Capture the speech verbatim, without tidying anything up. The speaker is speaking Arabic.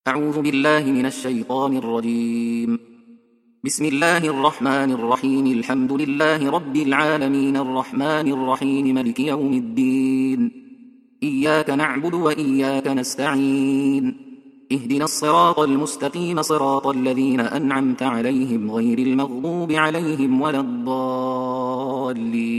أعوذ بالله من الشيطان الرجيم. بسم الله الرحمن الرحيم. الحمد لله رب العالمين الرحمن الرحيم ملك يوم الدين. إياك نعبد وإياك نستعين. اهدنا الصراط المستقيم صراط الذين أنعمت عليهم غير المغضوب عليهم ولا الضالين.